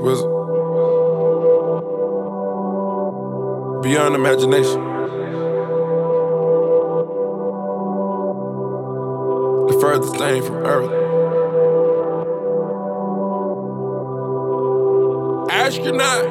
Wizard. Beyond imagination. The furthest thing from Earth. Astronaut.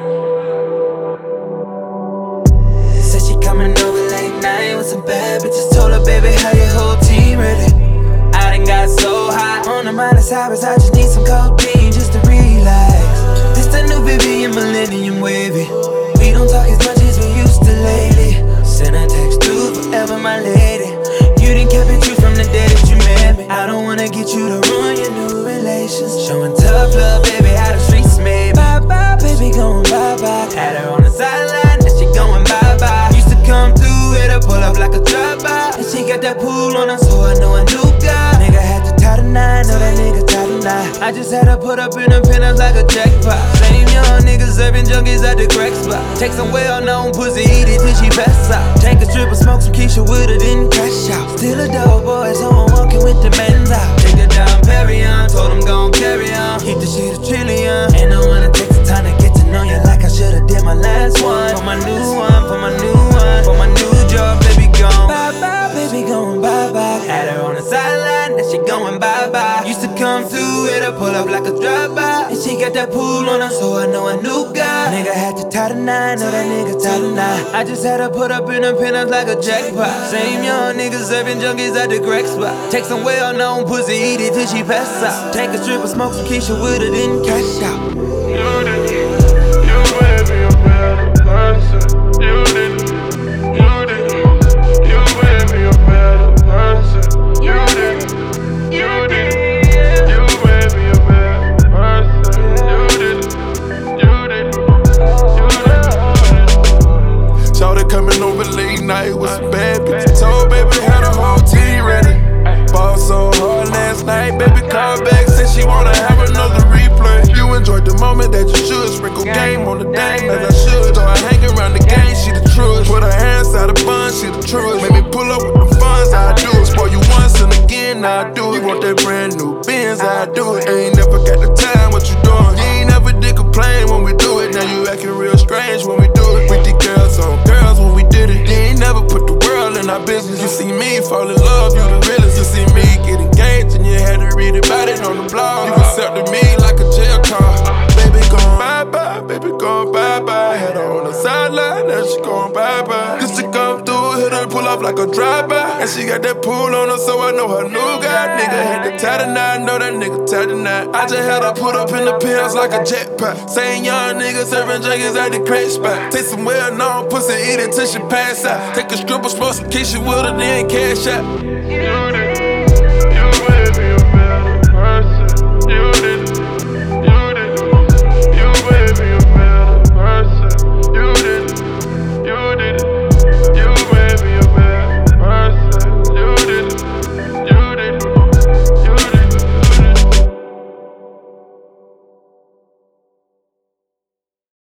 Said she coming over late night with some bad bitches. Told her, baby, how your whole team ready? I done got so high on the minus hours, I just need some codeine just to relax. This the new Vivian Millennium Wavy. We don't talk as much as we used to lately. Send a text to forever, my lady. You done kept it true from the day that you met me. I don't wanna get you to ruin your new relations. Showing tough love, baby, how the streets made me. Bye-bye, baby, going bye-bye. Had her on the sideline, now she going bye-bye. Used to come through, hit her, pull up like a drive-by. And she got that pool on her, so I know a new guy. Nigga had to tie the nine, know that nigga tie the nine. I just had her put up in the penthouse like a jackpot. Same young niggas serving junkies at the crack spot. Take some well-known pussy, eat it till she pass out. Take a strip and smoke some Keisha with her, then crash out. Still a dope boy, so I'm walking with the men's out. Take her down Perrion, told him gon' carry on. Keep the shit a trillion. And I wanna take the time to get to know you like I should've did my last one. For my new one, for my new one, for my new job, baby gone. Bye-bye, baby going bye-bye. Had her on the sideline, now she going bye-bye. Used to come through, hit her, pull up like a drive-by. And she got that pool on her, so I know a new guy. Nigga had to tie the nine, know that nigga tie the nine. I just had her put up in the penthouse like a jackpot. Same young niggas serving junkies at the crack spot. Take some well-known pussy, eat it till she pass out. Take a strip and smoke some Keisha with her, then cash out. You made me a better person. You made me a better person. You made me a better person. Shawty coming over late night with some bad bitches. Told baby had a whole team ready. Ball so hard last night, baby called back, said she wanna have another replay. You enjoyed the moment that you should. Sprinkle game on the dame as I should. So I hang around the game, she the truest. Put her hands out of bun, she the truest. Make me pull up with the funds, I do it. Spoil you once and again, I do it. You want that brand new Benz, I do it. Ain't never got the time, what you doing? You ain't never did complain when we do it. Now you acting real strange when we do it. With the girls on girls when we did it. You ain't never put the world in our business. You see me fall in love, you the realest. You see me get engaged and you had to read about it on the blog. You accepted me like a jail call. Baby going bye-bye, baby going bye-bye. Had her on the sideline, now she going bye-bye. Used to come through, hit her, pull off like a drive-by. And she got that pool on her, so I know her new guy. Nigga had to tie the nine, know that nigga tied the nine. I just had her put up in the penthouse like a jetpack. Same young nigga serving junkies at the crack spot. Take some well-known pussy, eat it till she pass out. Take a stripper, smoke some Keisha with her, then cash out.